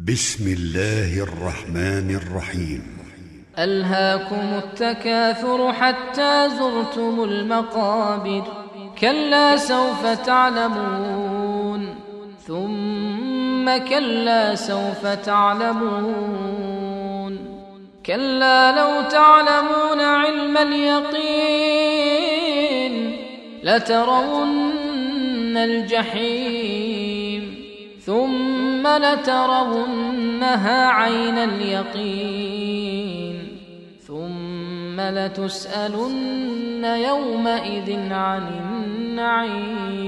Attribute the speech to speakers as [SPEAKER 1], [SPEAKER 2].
[SPEAKER 1] بسم الله الرحمن الرحيم.
[SPEAKER 2] ألهاكم التكاثر حتى زرتم المقابر، كلا سوف تعلمون ثم كلا سوف تعلمون، كلا لو تعلمون علم اليقين لترون الجحيم ثم لترونها عين اليقين ثم لتسألن يومئذ عن النعيم.